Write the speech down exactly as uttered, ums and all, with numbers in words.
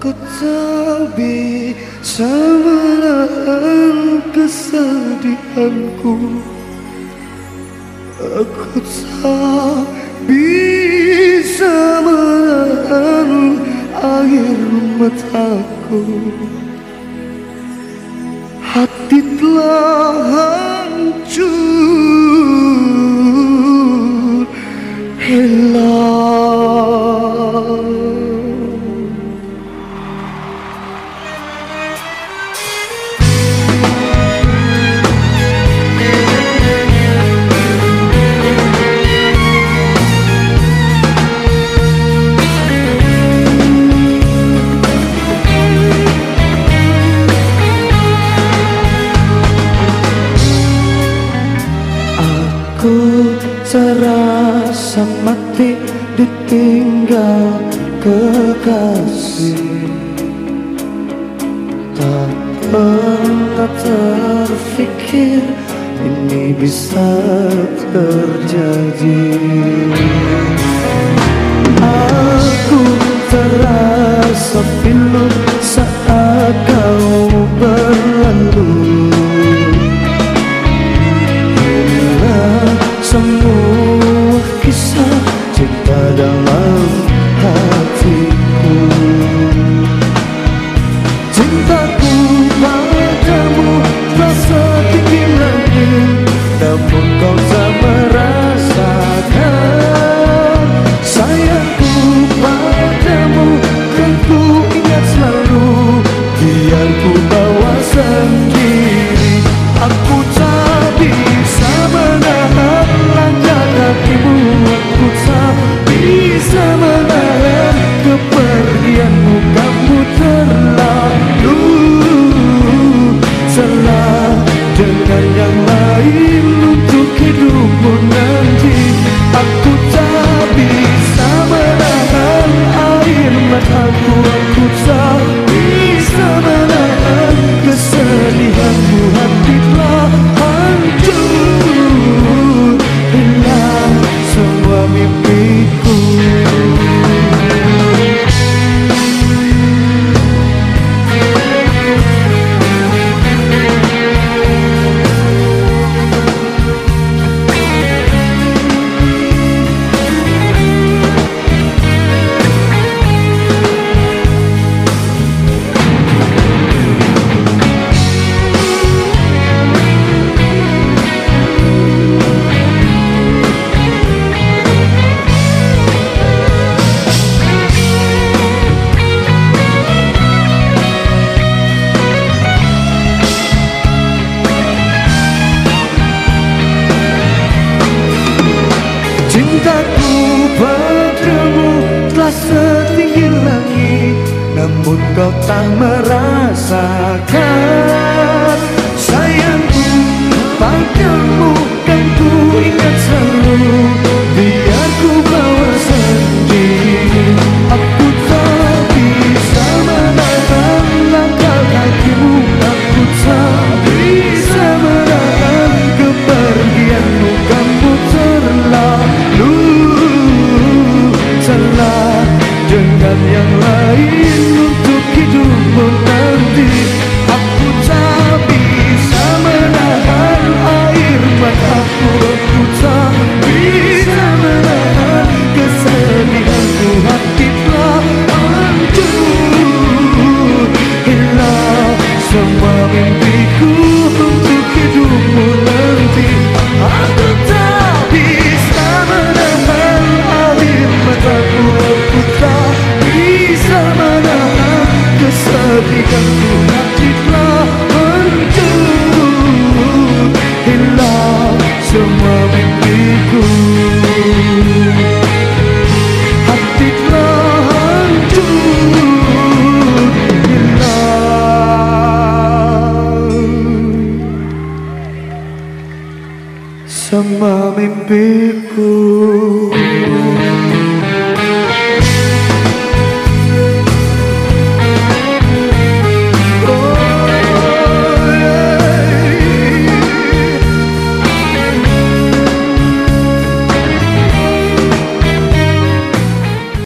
Aku tak bisa menahan kesedihanku. Aku tak bisa menahan air mataku. Hati telah hancur hilang. Aku terasa mati ditinggal kekasih. Tak pernah terfikir ini bisa terjadi. Aku terasa pilu saat kau berlalu. Semua kisah cinta dalam hatiku. Cintaku padamu telah setinggi langit, namun kau tak merasakan. Sayangku padamu kan ku ingat selalu, biar ku bawa sendiri. Aku tak bisa menahan langkah kakimu. Aku tak bisa menahan kepergianmu. Kamu terlalu salah dengan yang lain untuk hidupmu nanti. Aku tak bisa menahan air mataku. Aku tak bisa menahan kesedihanmu. Hati telah hancur, hilang semua mimpiku. Cintaku padamu telah setinggi langit, namun kau tak merasakan. Sayangku padamu kan ku ingat selalu, biar ku bawa sendiri. Aku tak bisa menahan langkah kakimu. Aku tak bisa menahan kepergianmu. Kamu terlalu salah dengan yang lain untuk hidupmu nanti. Aku tak bisa menahan air mataku. Aku tak bisa menahan kesedihanku. Hati telah hancur, hilang semua mimpiku untuk hidupmu nanti. Aku tak bisa menahan air mataku. Aku tak bisa menahan kesedihanku. Hati telah hancur, hilang semua mimpiku. Hati telah hancur, hilang semua mimpiku.